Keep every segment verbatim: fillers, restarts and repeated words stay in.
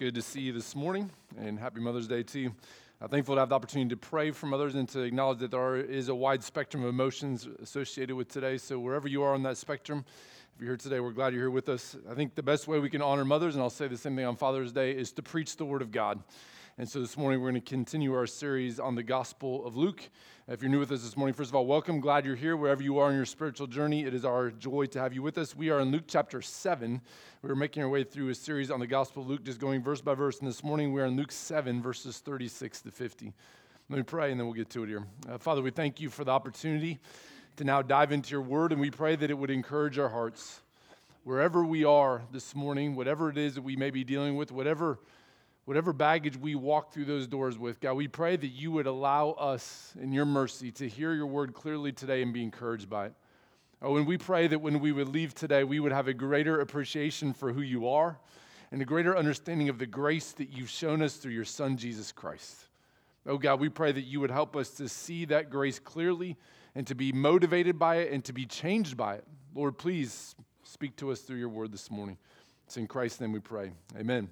good to see you this morning, and happy Mother's Day to you. I'm thankful to have the opportunity to pray for mothers and to acknowledge that there is a wide spectrum of emotions associated with today. So wherever you are on that spectrum, if you're here today, we're glad you're here with us. I think the best way we can honor mothers, and I'll say the same thing on Father's Day, is to preach the Word of God. And so this morning we're going to continue our series on the Gospel of Luke. If you're new with us this morning, first of all, welcome. Glad you're here. Wherever you are in your spiritual journey, it is our joy to have you with us. We are in Luke chapter seven. We're making our way through a series on the Gospel of Luke, just going verse by verse. And this morning we are in Luke seven, verses thirty-six to fifty. Let me pray, and then we'll get to it here. Uh, Father, we thank you for the opportunity to now dive into your word, and we pray that it would encourage our hearts. Wherever we are this morning, whatever it is that we may be dealing with, whatever Whatever baggage we walk through those doors with, God, we pray that you would allow us in your mercy to hear your word clearly today and be encouraged by it. Oh, and we pray that when we would leave today, we would have a greater appreciation for who you are and a greater understanding of the grace that you've shown us through your Son, Jesus Christ. Oh, God, we pray that you would help us to see that grace clearly and to be motivated by it and to be changed by it. Lord, please speak to us through your word this morning. It's in Christ's name we pray. Amen.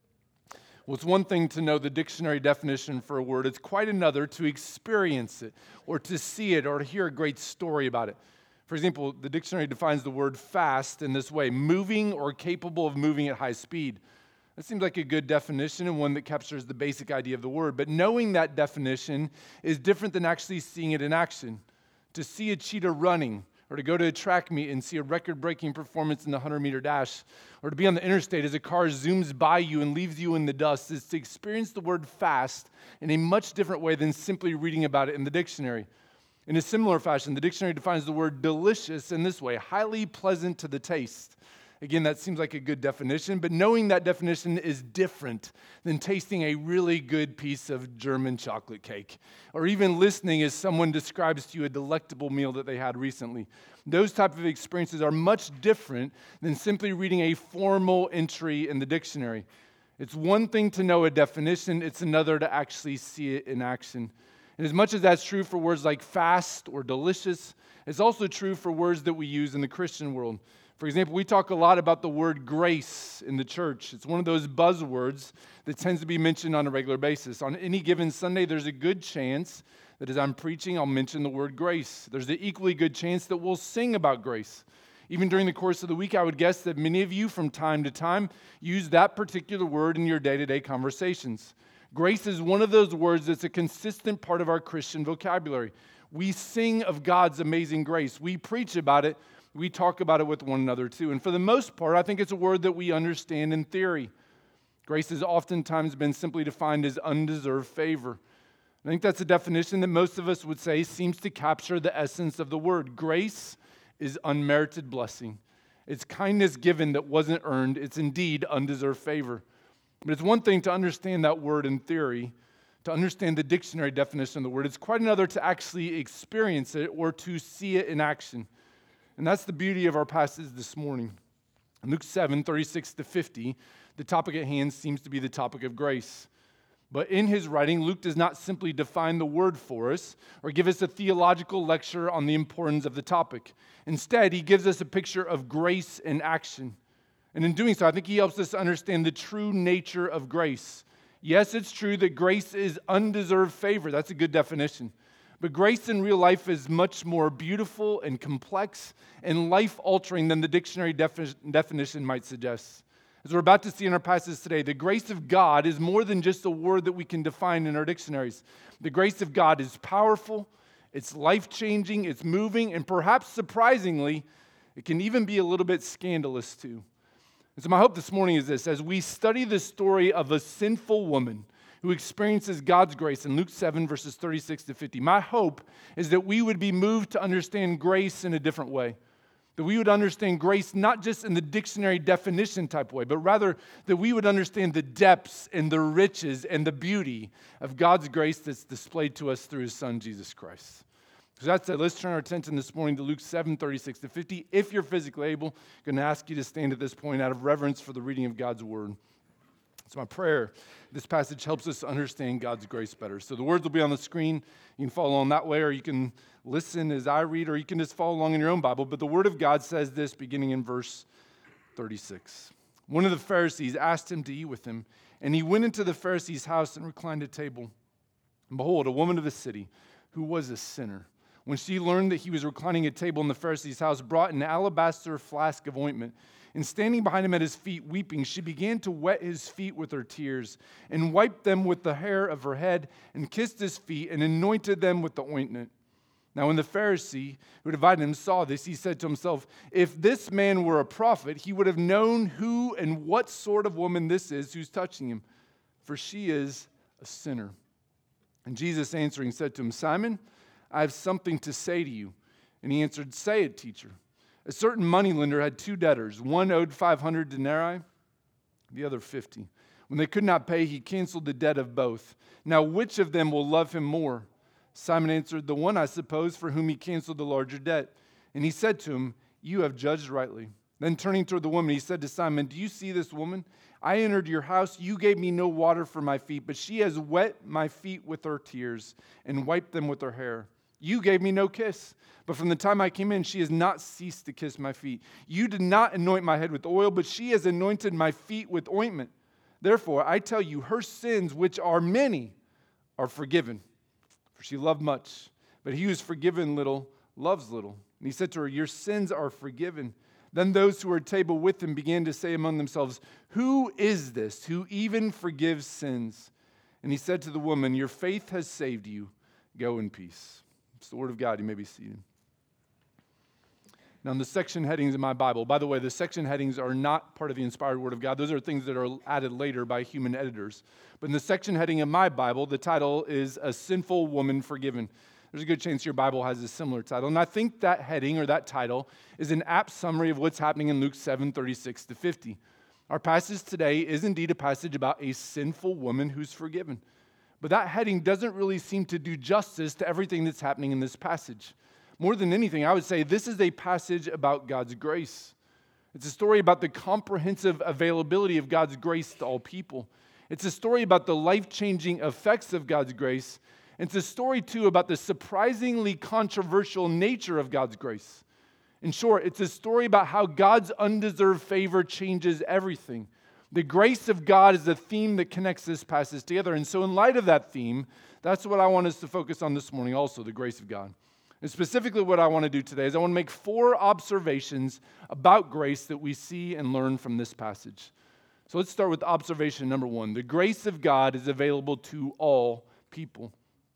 Well, it's one thing to know the dictionary definition for a word. It's quite another to experience it or to see it or to hear a great story about it. For example, the dictionary defines the word fast in this way: moving or capable of moving at high speed. That seems like a good definition and one that captures the basic idea of the word. But knowing that definition is different than actually seeing it in action. To see a cheetah running, or to go to a track meet and see a record-breaking performance in the hundred-meter dash, or to be on the interstate as a car zooms by you and leaves you in the dust, is to experience the word fast in a much different way than simply reading about it in the dictionary. In a similar fashion, the dictionary defines the word delicious in this way: highly pleasant to the taste. Again, that seems like a good definition, but knowing that definition is different than tasting a really good piece of German chocolate cake, or even listening as someone describes to you a delectable meal that they had recently. Those type of experiences are much different than simply reading a formal entry in the dictionary. It's one thing to know a definition, it's another to actually see it in action. And as much as that's true for words like fast or delicious, it's also true for words that we use in the Christian world. For example, we talk a lot about the word grace in the church. It's one of those buzzwords that tends to be mentioned on a regular basis. On any given Sunday, there's a good chance that as I'm preaching, I'll mention the word grace. There's an equally good chance that we'll sing about grace. Even during the course of the week, I would guess that many of you from time to time use that particular word in your day-to-day conversations. Grace is one of those words that's a consistent part of our Christian vocabulary. We sing of God's amazing grace. We preach about it. We talk about it with one another too. And for the most part, I think it's a word that we understand in theory. Grace has oftentimes been simply defined as undeserved favor. I think that's a definition that most of us would say seems to capture the essence of the word. Grace is unmerited blessing. It's kindness given that wasn't earned. It's indeed undeserved favor. But it's one thing to understand that word in theory, to understand the dictionary definition of the word. It's quite another to actually experience it or to see it in action. And that's the beauty of our passage this morning. In Luke seven, thirty-six to fifty, the topic at hand seems to be the topic of grace. But in his writing, Luke does not simply define the word for us or give us a theological lecture on the importance of the topic. Instead, he gives us a picture of grace in action. And in doing so, I think he helps us understand the true nature of grace. Yes, it's true that grace is undeserved favor. That's a good definition. But grace in real life is much more beautiful and complex and life-altering than the dictionary defi- definition might suggest. As we're about to see in our passage today, the grace of God is more than just a word that we can define in our dictionaries. The grace of God is powerful, it's life-changing, it's moving, and perhaps surprisingly, it can even be a little bit scandalous too. And so my hope this morning is this: as we study the story of a sinful woman who experiences God's grace in Luke seven, verses thirty-six to fifty, my hope is that we would be moved to understand grace in a different way. That we would understand grace not just in the dictionary definition type way, but rather that we would understand the depths and the riches and the beauty of God's grace that's displayed to us through his Son, Jesus Christ. So that's it. Let's turn our attention this morning to Luke seven, thirty-six to fifty. If you're physically able, I'm going to ask you to stand at this point out of reverence for the reading of God's word. It's my prayer. This passage helps us understand God's grace better. So the words will be on the screen. You can follow along that way, or you can listen as I read, or you can just follow along in your own Bible. But the Word of God says this, beginning in verse thirty-six. One of the Pharisees asked him to eat with him, and he went into the Pharisee's house and reclined at table. And behold, a woman of the city, who was a sinner, when she learned that he was reclining at table in the Pharisee's house, brought an alabaster flask of ointment. And standing behind him at his feet, weeping, she began to wet his feet with her tears, and wiped them with the hair of her head, and kissed his feet, and anointed them with the ointment. Now when the Pharisee who had invited him saw this, he said to himself, if this man were a prophet, he would have known who and what sort of woman this is who's touching him, for she is a sinner. And Jesus answering said to him, Simon, I have something to say to you. And he answered, say it, teacher. A certain moneylender had two debtors. One owed five hundred denarii, the other fifty. When they could not pay, he canceled the debt of both. Now which of them will love him more? Simon answered, the one, I suppose, for whom he canceled the larger debt. And he said to him, you have judged rightly. Then turning toward the woman, he said to Simon, do you see this woman? I entered your house. You gave me no water for my feet, but she has wet my feet with her tears and wiped them with her hair. You gave me no kiss, but from the time I came in, she has not ceased to kiss my feet. You did not anoint my head with oil, but she has anointed my feet with ointment. Therefore, I tell you, her sins, which are many, are forgiven. For she loved much, but he who is forgiven little loves little. And he said to her, your sins are forgiven. Then those who were at table with him began to say among themselves, who is this who even forgives sins? And he said to the woman, your faith has saved you. Go in peace. It's the word of God. You may be seated. Now, in the section headings in my Bible, by the way, the section headings are not part of the inspired word of God. Those are things that are added later by human editors. But in the section heading in my Bible, the title is A Sinful Woman Forgiven. There's a good chance your Bible has a similar title. And I think that heading or that title is an apt summary of what's happening in Luke seven, thirty-six to fifty. Our passage today is indeed a passage about a sinful woman who's forgiven. But that heading doesn't really seem to do justice to everything that's happening in this passage. More than anything, I would say this is a passage about God's grace. It's a story about the comprehensive availability of God's grace to all people. It's a story about the life-changing effects of God's grace. It's a story, too, about the surprisingly controversial nature of God's grace. In short, it's a story about how God's undeserved favor changes everything. The grace of God is the theme that connects this passage together. And so in light of that theme, that's what I want us to focus on this morning also, the grace of God. And specifically what I want to do today is I want to make four observations about grace that we see and learn from this passage. So let's start with observation number one. The grace of God is available to all people.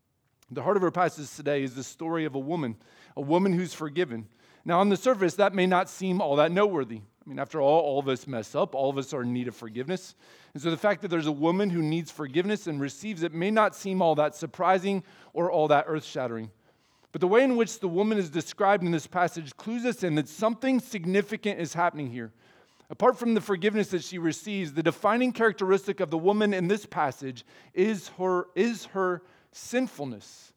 The heart of our passage today is the story of a woman, a woman who's forgiven. Now, on the surface, that may not seem all that noteworthy. I mean, after all, all of us mess up. All of us are in need of forgiveness. And so the fact that there's a woman who needs forgiveness and receives it may not seem all that surprising or all that earth-shattering. But the way in which the woman is described in this passage clues us in that something significant is happening here. Apart from the forgiveness that she receives, the defining characteristic of the woman in this passage is her, is her sinfulness.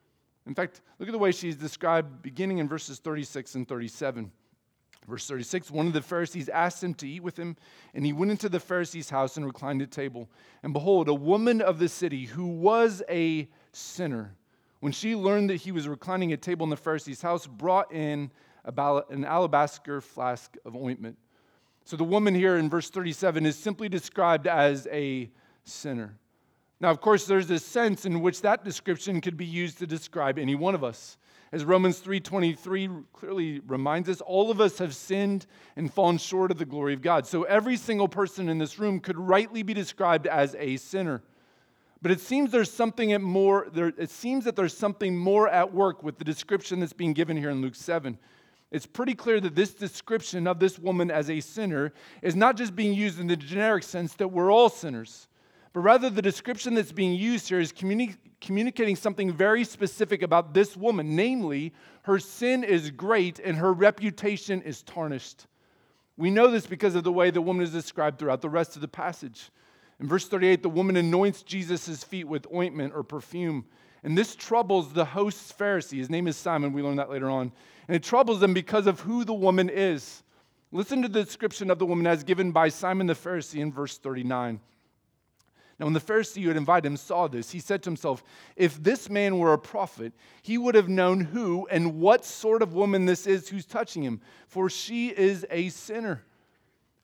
In fact, look at the way she's described beginning in verses thirty-six and thirty-seven. Verse thirty-six, one of the Pharisees asked him to eat with him, and he went into the Pharisee's house and reclined at table. And behold, a woman of the city who was a sinner, when she learned that he was reclining at table in the Pharisee's house, brought in an alabaster flask of ointment. So the woman here in verse thirty-seven is simply described as a sinner. Now, of course, there's a sense in which that description could be used to describe any one of us. As Romans three twenty-three clearly reminds us, all of us have sinned and fallen short of the glory of God. So every single person in this room could rightly be described as a sinner. But it seems there's something at more. There, it seems that there's something more at work with the description that's being given here in Luke seven. It's pretty clear that this description of this woman as a sinner is not just being used in the generic sense that we're all sinners, but rather the description that's being used here is communi- communicating something very specific about this woman, namely, her sin is great and her reputation is tarnished. We know this because of the way the woman is described throughout the rest of the passage. In verse thirty-eight, the woman anoints Jesus' feet with ointment or perfume. And this troubles the host's Pharisee. His name is Simon. We learn that later on. And it troubles them because of who the woman is. Listen to the description of the woman as given by Simon the Pharisee in verse thirty-nine. Now, when the Pharisee who had invited him saw this, he said to himself, if this man were a prophet, he would have known who and what sort of woman this is who's touching him, for she is a sinner.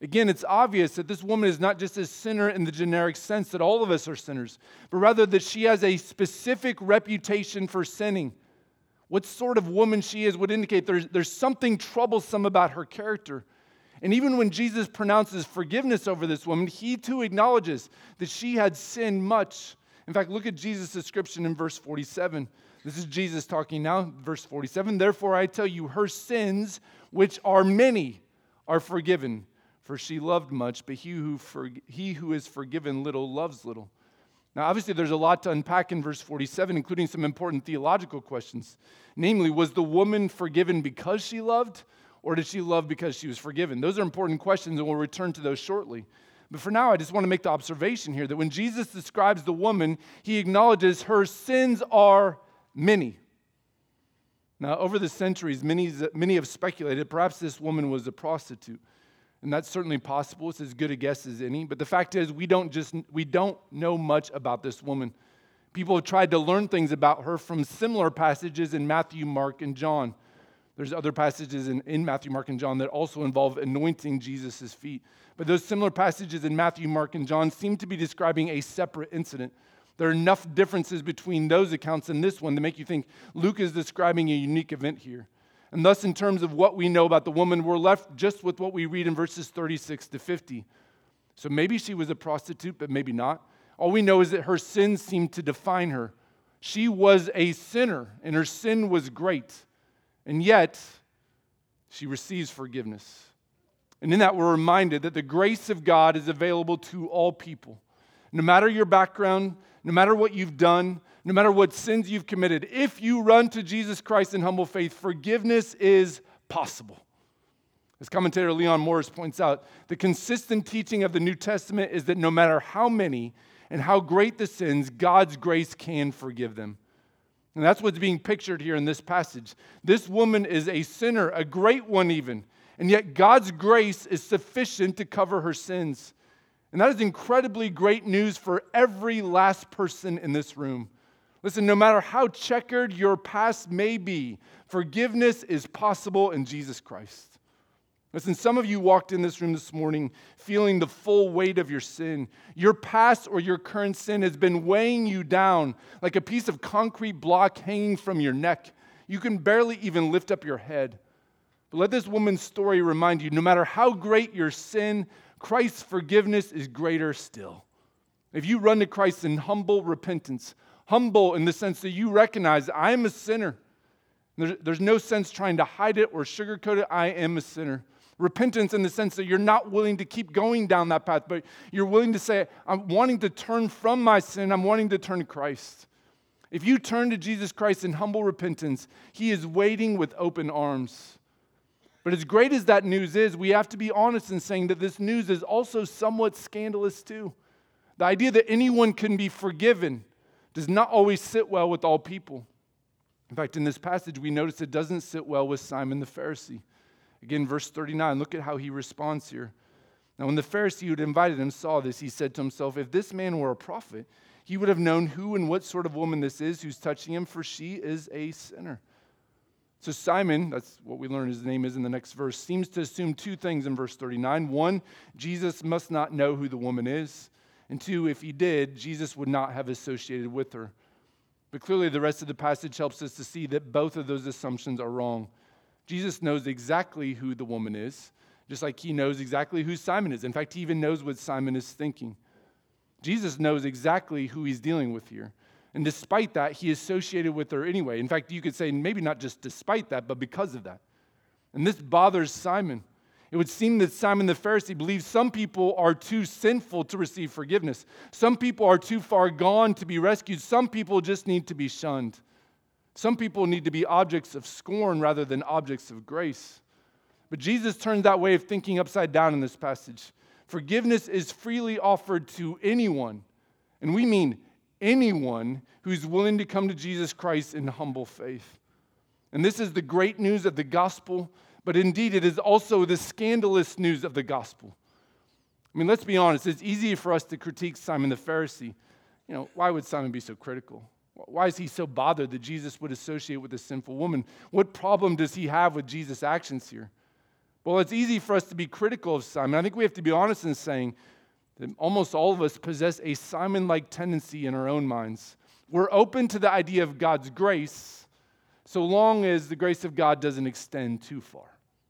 Again, it's obvious that this woman is not just a sinner in the generic sense that all of us are sinners, but rather that she has a specific reputation for sinning. What sort of woman she is would indicate there's, there's something troublesome about her character. And even when Jesus pronounces forgiveness over this woman, he too acknowledges that she had sinned much. In fact, look at Jesus' description in verse forty-seven. This is Jesus talking now, verse forty-seven. Therefore I tell you, her sins, which are many, are forgiven. For she loved much, but he who, for, he who is forgiven little loves little. Now, obviously, there's a lot to unpack in verse forty-seven, including some important theological questions. Namely, was the woman forgiven because she loved, or did she love because she was forgiven? Those are important questions, and we'll return to those shortly. But for now, I just want to make the observation here that when Jesus describes the woman, he acknowledges her sins are many. Now, over the centuries, many, many have speculated perhaps this woman was a prostitute. And that's certainly possible. It's as good a guess as any. But the fact is, we don't just we don't know much about this woman. People have tried to learn things about her from similar passages in Matthew, Mark, and John. There's other passages in, in Matthew, Mark, and John that also involve anointing Jesus' feet. But those similar passages in Matthew, Mark, and John seem to be describing a separate incident. There are enough differences between those accounts and this one to make you think Luke is describing a unique event here. And thus, in terms of what we know about the woman, we're left just with what we read in verses thirty-six to fifty. So maybe she was a prostitute, but maybe not. All we know is that her sin seemed to define her. She was a sinner, and her sin was great. And yet, she receives forgiveness. And in that, we're reminded that the grace of God is available to all people. No matter your background, no matter what you've done, no matter what sins you've committed, if you run to Jesus Christ in humble faith, forgiveness is possible. As commentator Leon Morris points out, the consistent teaching of the New Testament is that no matter how many and how great the sins, God's grace can forgive them. And that's what's being pictured here in this passage. This woman is a sinner, a great one even, and yet God's grace is sufficient to cover her sins. And that is incredibly great news for every last person in this room. Listen, no matter how checkered your past may be, forgiveness is possible in Jesus Christ. Listen, some of you walked in this room this morning feeling the full weight of your sin. Your past or your current sin has been weighing you down like a piece of concrete block hanging from your neck. You can barely even lift up your head. But let this woman's story remind you, no matter how great your sin, Christ's forgiveness is greater still. If you run to Christ in humble repentance, humble in the sense that you recognize, I am a sinner. There's, there's no sense trying to hide it or sugarcoat it. I am a sinner. Repentance in the sense that you're not willing to keep going down that path, but you're willing to say, I'm wanting to turn from my sin. I'm wanting to turn to Christ. If you turn to Jesus Christ in humble repentance, he is waiting with open arms. But as great as that news is, we have to be honest in saying that this news is also somewhat scandalous too. The idea that anyone can be forgiven does not always sit well with all people. In fact, in this passage, we notice it doesn't sit well with Simon the Pharisee. Again, verse thirty-nine, look at how he responds here. Now, when the Pharisee who had invited him saw this, he said to himself, if this man were a prophet, he would have known who and what sort of woman this is who's touching him, for she is a sinner. So Simon, that's what we learn his name is in the next verse, seems to assume two things in verse thirty-nine. One, Jesus must not know who the woman is. And two, if he did, Jesus would not have associated with her. But clearly the rest of the passage helps us to see that both of those assumptions are wrong. Jesus knows exactly who the woman is, just like he knows exactly who Simon is. In fact, he even knows what Simon is thinking. Jesus knows exactly who he's dealing with here. And despite that, he associated with her anyway. In fact, you could say maybe not just despite that, but because of that. And this bothers Simon. It would seem that Simon the Pharisee believes some people are too sinful to receive forgiveness. Some people are too far gone to be rescued. Some people just need to be shunned. Some people need to be objects of scorn rather than objects of grace. But Jesus turns that way of thinking upside down in this passage. Forgiveness is freely offered to anyone, and we mean anyone who's willing to come to Jesus Christ in humble faith. And this is the great news of the gospel, but indeed it is also the scandalous news of the gospel. I mean, let's be honest, it's easy for us to critique Simon the Pharisee. You know, why would Simon be so critical? Why is he so bothered that Jesus would associate with a sinful woman? What problem does he have with Jesus' actions here? Well, it's easy for us to be critical of Simon. I think we have to be honest in saying that almost all of us possess a Simon-like tendency in our own minds. We're open to the idea of God's grace, so long as the grace of God doesn't extend too far.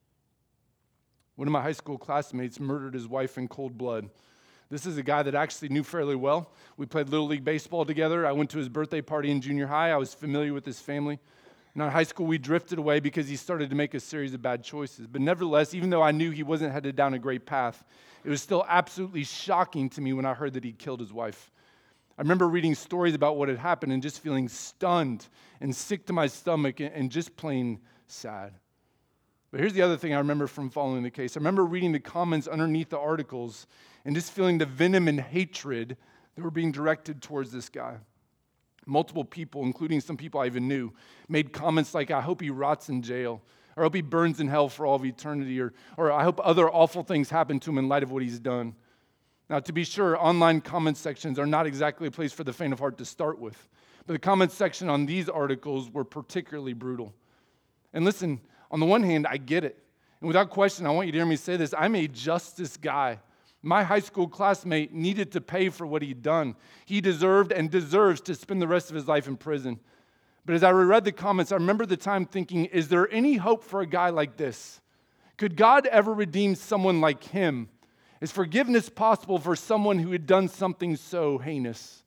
One of my high school classmates murdered his wife in cold blood. This is a guy that I actually knew fairly well. We played Little League Baseball together. I went to his birthday party in junior high. I was familiar with his family. And in high school, we drifted away because he started to make a series of bad choices. But nevertheless, even though I knew he wasn't headed down a great path, it was still absolutely shocking to me when I heard that he killed his wife. I remember reading stories about what had happened and just feeling stunned and sick to my stomach and just plain sad. But here's the other thing I remember from following the case. I remember reading the comments underneath the articles and just feeling the venom and hatred that were being directed towards this guy. Multiple people, including some people I even knew, made comments like, I hope he rots in jail, or I hope he burns in hell for all of eternity, or, or I hope other awful things happen to him in light of what he's done. Now, to be sure, online comment sections are not exactly a place for the faint of heart to start with, but the comment section on these articles were particularly brutal. And listen, on the one hand, I get it. And without question, I want you to hear me say this. I'm a justice guy. My high school classmate needed to pay for what he'd done. He deserved and deserves to spend the rest of his life in prison. But as I reread the comments, I remember the time thinking, is there any hope for a guy like this? Could God ever redeem someone like him? Is forgiveness possible for someone who had done something so heinous?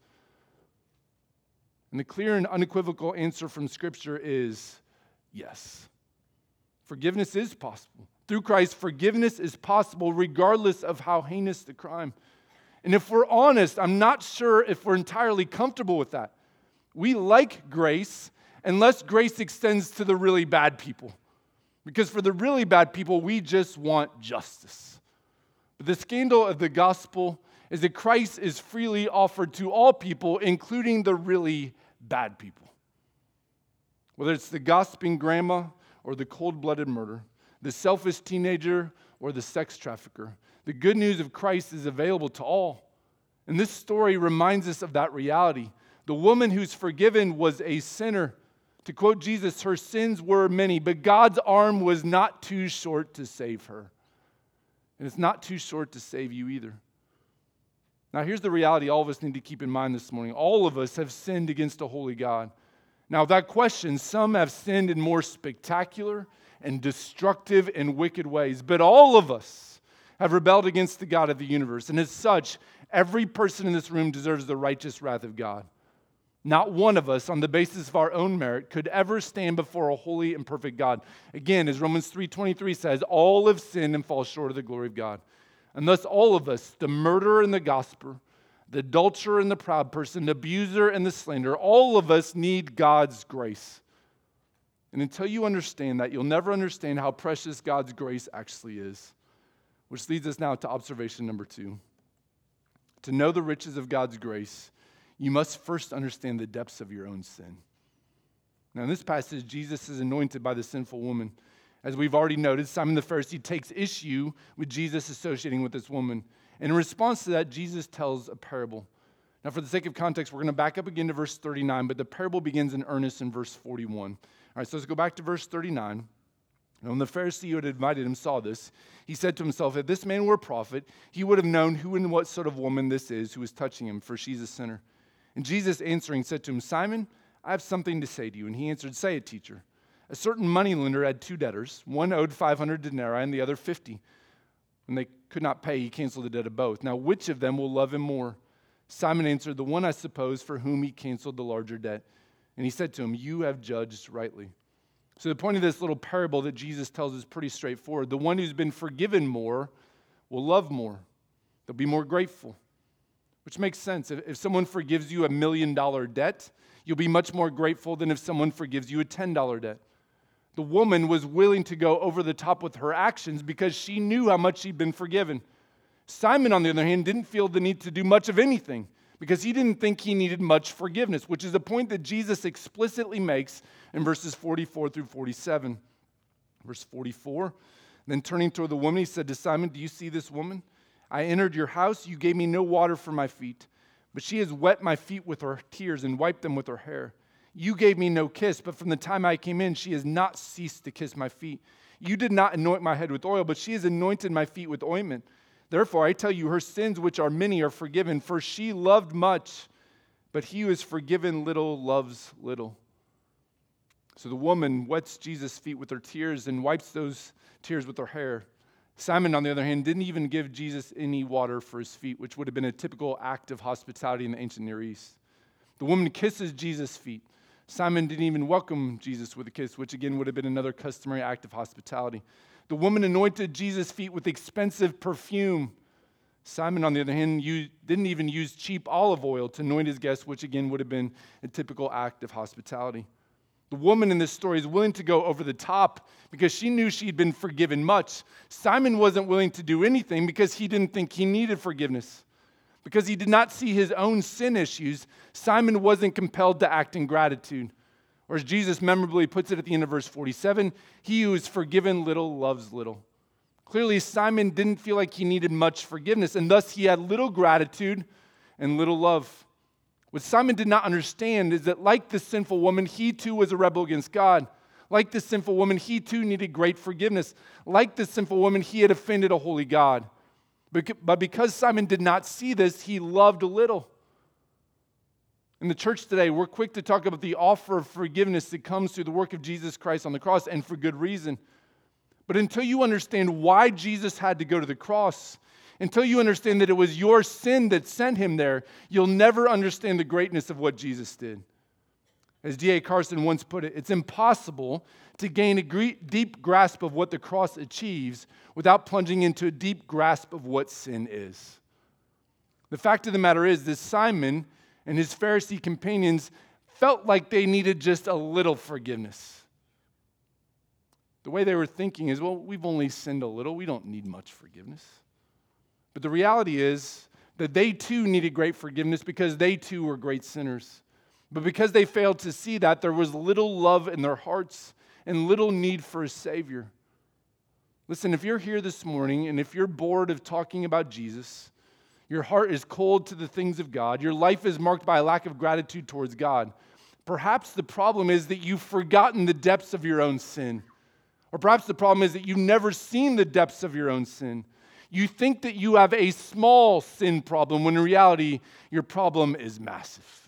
And the clear and unequivocal answer from Scripture is yes. Forgiveness is possible. Through Christ, forgiveness is possible regardless of how heinous the crime. And if we're honest, I'm not sure if we're entirely comfortable with that. We like grace unless grace extends to the really bad people. Because for the really bad people, we just want justice. But the scandal of the gospel is that Christ is freely offered to all people, including the really bad people. Whether it's the gossiping grandma or the cold-blooded murderer, the selfish teenager or the sex trafficker, the good news of Christ is available to all. And this story reminds us of that reality. The woman who's forgiven was a sinner. To quote Jesus, her sins were many, but God's arm was not too short to save her. And it's not too short to save you either. Now, here's the reality all of us need to keep in mind this morning. All of us have sinned against a holy God. Now, without question, some have sinned in more spectacular and destructive and wicked ways, but all of us have rebelled against the God of the universe. And as such, every person in this room deserves the righteous wrath of God. Not one of us, on the basis of our own merit, could ever stand before a holy and perfect God. Again, as Romans three twenty-three says, all have sinned and fall short of the glory of God. And thus all of us, the murderer and the gossiper, the adulterer and the proud person, the abuser and the slanderer, all of us need God's grace. And until you understand that, you'll never understand how precious God's grace actually is. Which leads us now to observation number two. To know the riches of God's grace, you must first understand the depths of your own sin. Now, in this passage, Jesus is anointed by the sinful woman. As we've already noted, Simon the Pharisee takes issue with Jesus associating with this woman. And in response to that, Jesus tells a parable. Now, for the sake of context, we're going to back up again to verse thirty-nine, but the parable begins in earnest in verse forty-one. All right, so let's go back to verse thirty-nine. And when the Pharisee who had invited him saw this, he said to himself, if this man were a prophet, he would have known who and what sort of woman this is who is touching him, for she's a sinner. And Jesus answering said to him, Simon, I have something to say to you. And he answered, say it, teacher. A certain moneylender had two debtors. One owed five hundred denarii and the other fifty. When they could not pay, he canceled the debt of both. Now, which of them will love him more? Simon answered, the one, I suppose, for whom he canceled the larger debt. And he said to him, you have judged rightly. So the point of this little parable that Jesus tells is pretty straightforward. The one who's been forgiven more will love more. They'll be more grateful, which makes sense. If, if someone forgives you a million dollar debt, you'll be much more grateful than if someone forgives you a ten dollar debt. The woman was willing to go over the top with her actions because she knew how much she'd been forgiven. Simon, on the other hand, didn't feel the need to do much of anything because he didn't think he needed much forgiveness, which is a point that Jesus explicitly makes in verses forty-four through forty-seven. Verse forty-four, then turning toward the woman, he said to Simon, do you see this woman? I entered your house, you gave me no water for my feet, but she has wet my feet with her tears and wiped them with her hair. You gave me no kiss, but from the time I came in, she has not ceased to kiss my feet. You did not anoint my head with oil, but she has anointed my feet with ointment. Therefore, I tell you, her sins, which are many, are forgiven, for she loved much, but he who is forgiven little loves little." So the woman wets Jesus' feet with her tears and wipes those tears with her hair. Simon, on the other hand, didn't even give Jesus any water for his feet, which would have been a typical act of hospitality in the ancient Near East. The woman kisses Jesus' feet. Simon didn't even welcome Jesus with a kiss, which again would have been another customary act of hospitality. The woman anointed Jesus' feet with expensive perfume. Simon, on the other hand, you didn't even use cheap olive oil to anoint his guests, which again would have been a typical act of hospitality. The woman in this story is willing to go over the top because she knew she'd been forgiven much. Simon wasn't willing to do anything because he didn't think he needed forgiveness. Because he did not see his own sin issues, Simon wasn't compelled to act in gratitude. Or as Jesus memorably puts it at the end of verse forty-seven, he who is forgiven little loves little. Clearly, Simon didn't feel like he needed much forgiveness, and thus he had little gratitude and little love. What Simon did not understand is that like the sinful woman, he too was a rebel against God. Like the sinful woman, he too needed great forgiveness. Like the sinful woman, he had offended a holy God. But because Simon did not see this, he loved a little. In the church today, we're quick to talk about the offer of forgiveness that comes through the work of Jesus Christ on the cross, and for good reason. But until you understand why Jesus had to go to the cross, until you understand that it was your sin that sent him there, you'll never understand the greatness of what Jesus did. As D A Carson once put it, it's impossible to gain a deep grasp of what the cross achieves without plunging into a deep grasp of what sin is. The fact of the matter is that Simon and his Pharisee companions felt like they needed just a little forgiveness. The way they were thinking is, well, we've only sinned a little. We don't need much forgiveness. But the reality is that they too needed great forgiveness because they too were great sinners. But because they failed to see that, there was little love in their hearts and little need for a Savior. Listen, if you're here this morning and if you're bored of talking about Jesus, your heart is cold to the things of God, your life is marked by a lack of gratitude towards God, perhaps the problem is that you've forgotten the depths of your own sin. Or perhaps the problem is that you've never seen the depths of your own sin. You think that you have a small sin problem when in reality, your problem is massive.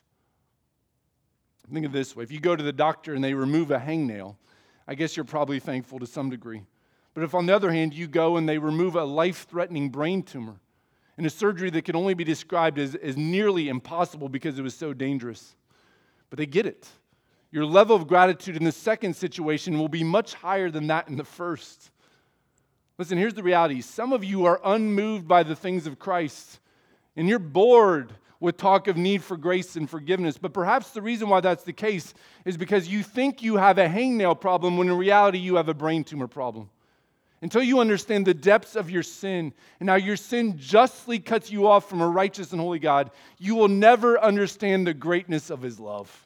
Think of it this way. If you go to the doctor and they remove a hangnail, I guess you're probably thankful to some degree. But if on the other hand, you go and they remove a life-threatening brain tumor in a surgery that can only be described as, as nearly impossible because it was so dangerous, but they get it. Your level of gratitude in the second situation will be much higher than that in the first. Listen, here's the reality. Some of you are unmoved by the things of Christ, and you're bored with talk of need for grace and forgiveness. But perhaps the reason why that's the case is because you think you have a hangnail problem when in reality you have a brain tumor problem. Until you understand the depths of your sin and how your sin justly cuts you off from a righteous and holy God, you will never understand the greatness of his love.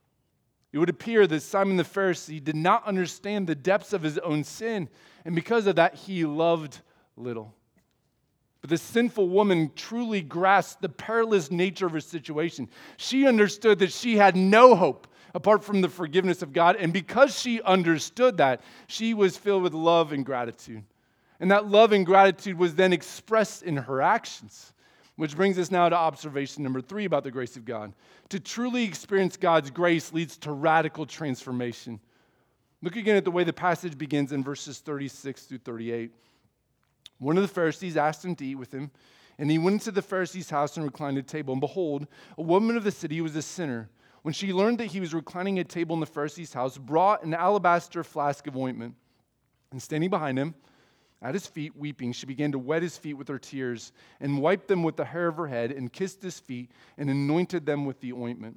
It would appear that Simon the Pharisee did not understand the depths of his own sin, and because of that, he loved little. But the sinful woman truly grasped the perilous nature of her situation. She understood that she had no hope apart from the forgiveness of God, and because she understood that, she was filled with love and gratitude. And that love and gratitude was then expressed in her actions. Which brings us now to observation number three about the grace of God. To truly experience God's grace leads to radical transformation. Look again at the way the passage begins in verses thirty-six through thirty-eight. One of the Pharisees asked him to eat with him, and he went into the Pharisee's house and reclined at table. And behold, a woman of the city who was a sinner, when she learned that he was reclining at table in the Pharisee's house, brought an alabaster flask of ointment. And standing behind him, at his feet, weeping, she began to wet his feet with her tears and wiped them with the hair of her head and kissed his feet and anointed them with the ointment.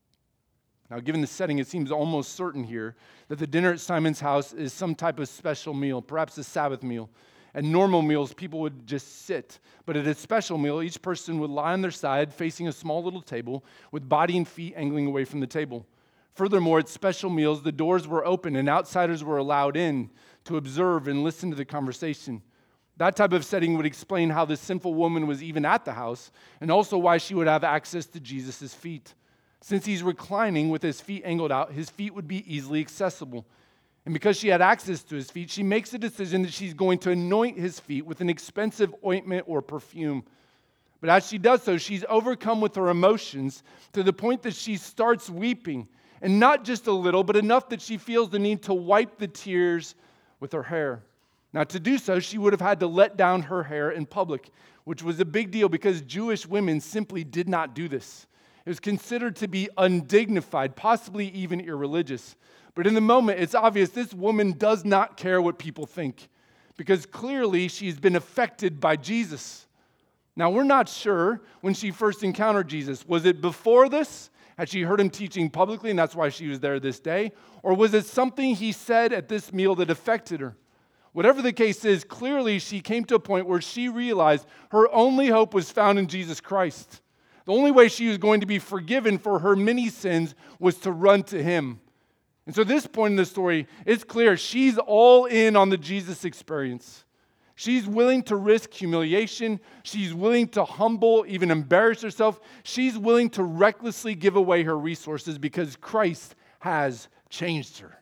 Now, given the setting, it seems almost certain here that the dinner at Simon's house is some type of special meal, perhaps a Sabbath meal. At normal meals, people would just sit. But at a special meal, each person would lie on their side facing a small little table with body and feet angling away from the table. Furthermore, at special meals, the doors were open and outsiders were allowed in to observe and listen to the conversation. That type of setting would explain how this sinful woman was even at the house and also why she would have access to Jesus' feet. Since he's reclining with his feet angled out, his feet would be easily accessible. And because she had access to his feet, she makes a decision that she's going to anoint his feet with an expensive ointment or perfume. But as she does so, she's overcome with her emotions to the point that she starts weeping. And not just a little, but enough that she feels the need to wipe the tears with her hair. Now, to do so, she would have had to let down her hair in public, which was a big deal because Jewish women simply did not do this. It was considered to be undignified, possibly even irreligious. But in the moment, it's obvious this woman does not care what people think because clearly she's been affected by Jesus. Now, we're not sure when she first encountered Jesus. Was it before this? Had she heard him teaching publicly and that's why she was there this day? Or was it something he said at this meal that affected her? Whatever the case is, clearly she came to a point where she realized her only hope was found in Jesus Christ. The only way she was going to be forgiven for her many sins was to run to him. And so at this point in the story, it's clear she's all in on the Jesus experience. She's willing to risk humiliation. She's willing to humble, even embarrass herself. She's willing to recklessly give away her resources because Christ has changed her.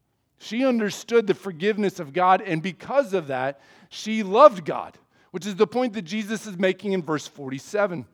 She understood the forgiveness of God, and because of that, she loved God, which is the point that Jesus is making in verse forty-seven.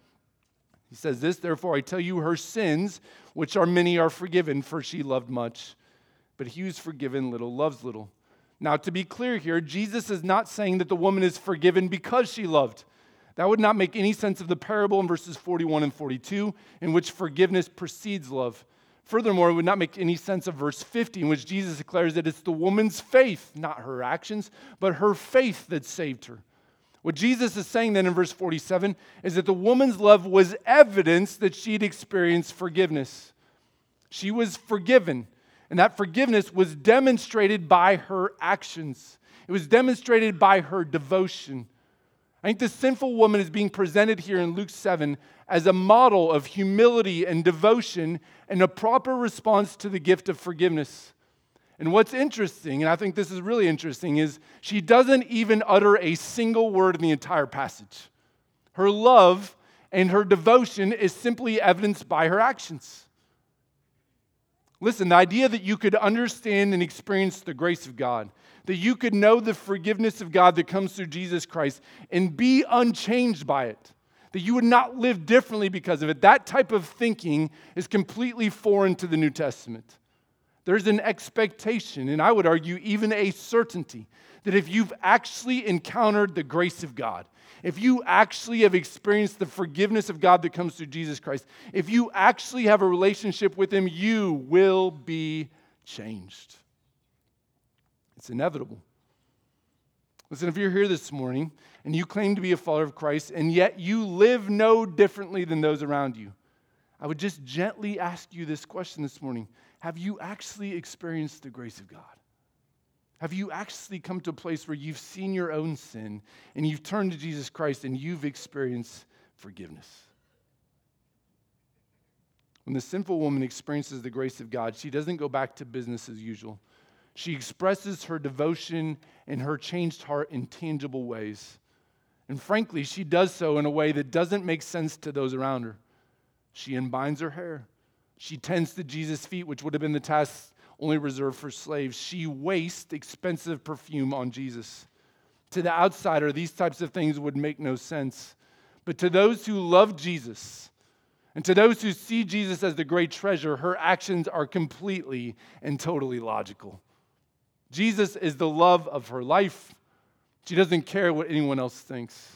He says this, therefore I tell you, her sins, which are many, are forgiven, for she loved much. But he who's forgiven little loves little. Now, to be clear here, Jesus is not saying that the woman is forgiven because she loved. That would not make any sense of the parable in verses forty-one and forty-two, in which forgiveness precedes love. Furthermore, it would not make any sense of verse fifty, in which Jesus declares that it's the woman's faith, not her actions, but her faith that saved her. What Jesus is saying then in verse forty-seven is that the woman's love was evidence that she'd experienced forgiveness. She was forgiven. And that forgiveness was demonstrated by her actions. It was demonstrated by her devotion. I think the sinful woman is being presented here in Luke seven as a model of humility and devotion and a proper response to the gift of forgiveness. And what's interesting, and I think this is really interesting, is she doesn't even utter a single word in the entire passage. Her love and her devotion is simply evidenced by her actions. Listen, the idea that you could understand and experience the grace of God, that you could know the forgiveness of God that comes through Jesus Christ and be unchanged by it, that you would not live differently because of it, that type of thinking is completely foreign to the New Testament. There's an expectation, and I would argue even a certainty, that if you've actually encountered the grace of God, if you actually have experienced the forgiveness of God that comes through Jesus Christ, if you actually have a relationship with him, you will be changed. It's inevitable. Listen, if you're here this morning and you claim to be a follower of Christ and yet you live no differently than those around you, I would just gently ask you this question this morning. Have you actually experienced the grace of God? Have you actually come to a place where you've seen your own sin and you've turned to Jesus Christ and you've experienced forgiveness? When the sinful woman experiences the grace of God, she doesn't go back to business as usual. She expresses her devotion and her changed heart in tangible ways. And frankly, she does so in a way that doesn't make sense to those around her. She unbinds her hair. She tends to Jesus' feet, which would have been the task only reserved for slaves. She wastes expensive perfume on Jesus. To the outsider, these types of things would make no sense. But to those who love Jesus, and to those who see Jesus as the great treasure, her actions are completely and totally logical. Jesus is the love of her life. She doesn't care what anyone else thinks.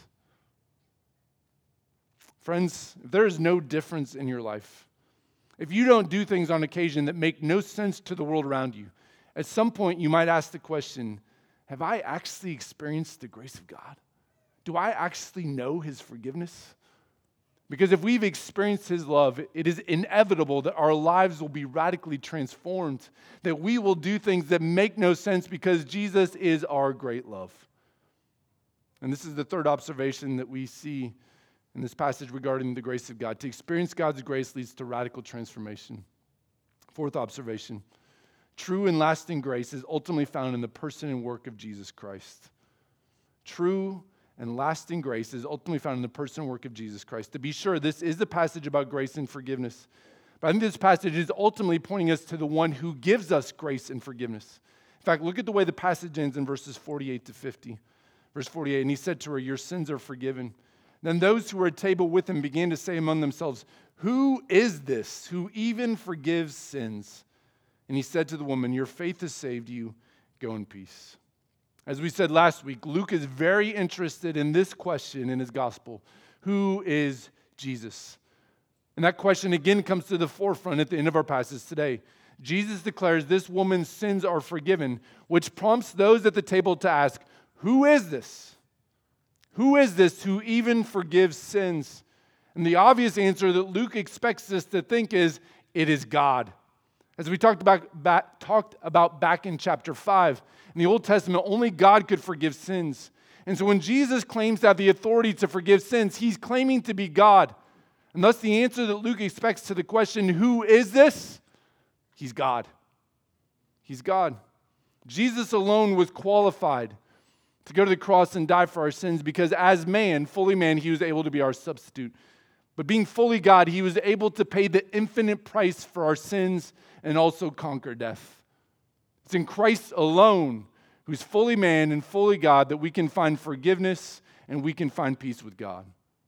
Friends, if there is no difference in your life, if you don't do things on occasion that make no sense to the world around you, at some point you might ask the question, have I actually experienced the grace of God? Do I actually know his forgiveness? Because if we've experienced his love, it is inevitable that our lives will be radically transformed, that we will do things that make no sense because Jesus is our great love. And this is the third observation that we see in this passage regarding the grace of God. To experience God's grace leads to radical transformation. Fourth observation, true and lasting grace is ultimately found in the person and work of Jesus Christ. True and lasting grace is ultimately found in the person and work of Jesus Christ. To be sure, this is a passage about grace and forgiveness. But I think this passage is ultimately pointing us to the one who gives us grace and forgiveness. In fact, look at the way the passage ends in verses forty-eight to fifty. Verse forty-eight, and he said to her, your sins are forgiven. Then those who were at table with him began to say among themselves, who is this who even forgives sins? And he said to the woman, your faith has saved you. Go in peace. As we said last week, Luke is very interested in this question in his gospel. Who is Jesus? And that question again comes to the forefront at the end of our passage today. Jesus declares this woman's sins are forgiven, which prompts those at the table to ask, who is this? Who is this who even forgives sins? And the obvious answer that Luke expects us to think is, it is God. As we talked about, back, talked about back in chapter five, in the Old Testament, only God could forgive sins. And so when Jesus claims to have the authority to forgive sins, he's claiming to be God. And thus the answer that Luke expects to the question, who is this? He's God. He's God. Jesus alone was qualified to go to the cross and die for our sins because as man, fully man, he was able to be our substitute. But being fully God, he was able to pay the infinite price for our sins and also conquer death. It's in Christ alone, who's fully man and fully God, that we can find forgiveness and we can find peace with God.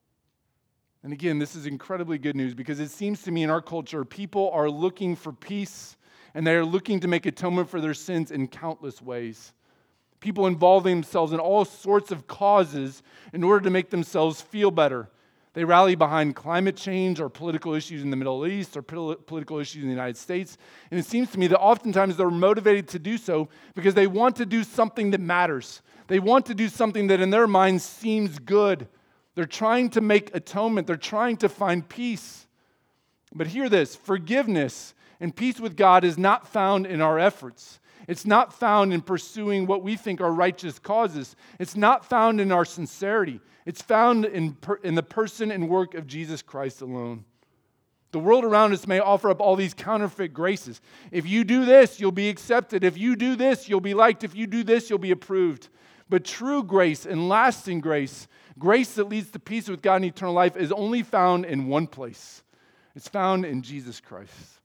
And again, this is incredibly good news because it seems to me in our culture, people are looking for peace and they are looking to make atonement for their sins in countless ways. People involve themselves in all sorts of causes in order to make themselves feel better. They rally behind climate change or political issues in the Middle East or political issues in the United States. And it seems to me that oftentimes they're motivated to do so because they want to do something that matters. They want to do something that in their minds seems good. They're trying to make atonement. They're trying to find peace. But hear this, forgiveness and peace with God is not found in our efforts. It's not found in pursuing what we think are righteous causes. It's not found in our sincerity. It's found in, per, in the person and work of Jesus Christ alone. The world around us may offer up all these counterfeit graces. If you do this, you'll be accepted. If you do this, you'll be liked. If you do this, you'll be approved. But true grace and lasting grace, grace that leads to peace with God and eternal life, is only found in one place. It's found in Jesus Christ.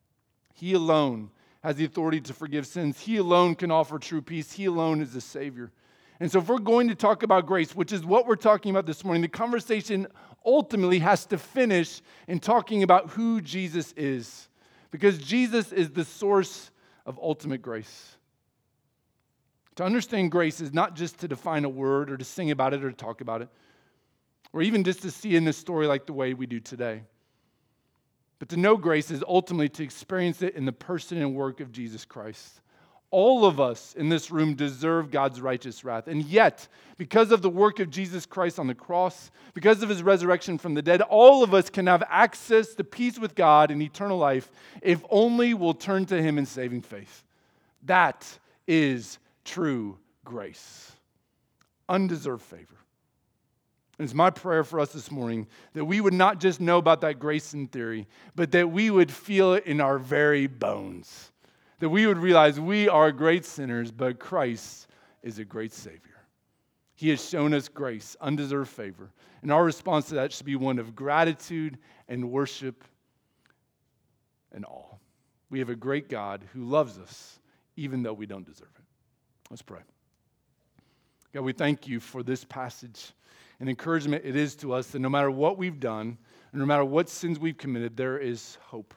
He alone has the authority to forgive sins. He alone can offer true peace. He alone is the Savior. And so if we're going to talk about grace, which is what we're talking about this morning, the conversation ultimately has to finish in talking about who Jesus is. Because Jesus is the source of ultimate grace. To understand grace is not just to define a word or to sing about it or to talk about it, or even just to see in this story like the way we do today. But to know grace is ultimately to experience it in the person and work of Jesus Christ. All of us in this room deserve God's righteous wrath. And yet, because of the work of Jesus Christ on the cross, because of his resurrection from the dead, all of us can have access to peace with God and eternal life if only we'll turn to him in saving faith. That is true grace. Undeserved favor. And it's my prayer for us this morning that we would not just know about that grace in theory, but that we would feel it in our very bones. That we would realize we are great sinners, but Christ is a great Savior. He has shown us grace, undeserved favor. And our response to that should be one of gratitude and worship and awe. We have a great God who loves us, even though we don't deserve it. Let's pray. God, we thank you for this passage and encouragement it is to us that no matter what we've done, and no matter what sins we've committed, there is hope.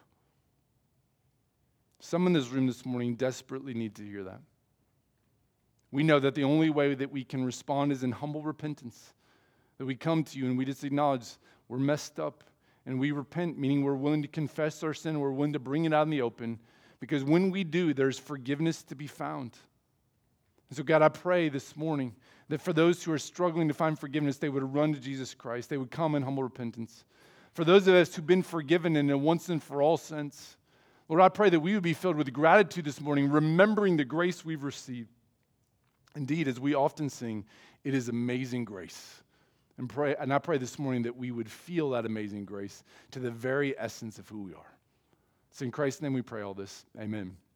Some in this room this morning desperately need to hear that. We know that the only way that we can respond is in humble repentance, that we come to you and we just acknowledge we're messed up and we repent, meaning we're willing to confess our sin, we're willing to bring it out in the open, because when we do, there's forgiveness to be found. And so God, I pray this morning that for those who are struggling to find forgiveness, they would run to Jesus Christ. They would come in humble repentance. For those of us who've been forgiven in a once and for all sense, Lord, I pray that we would be filled with gratitude this morning, remembering the grace we've received. Indeed, as we often sing, it is amazing grace. And pray, and I pray this morning that we would feel that amazing grace to the very essence of who we are. It's in Christ's name we pray all this. Amen.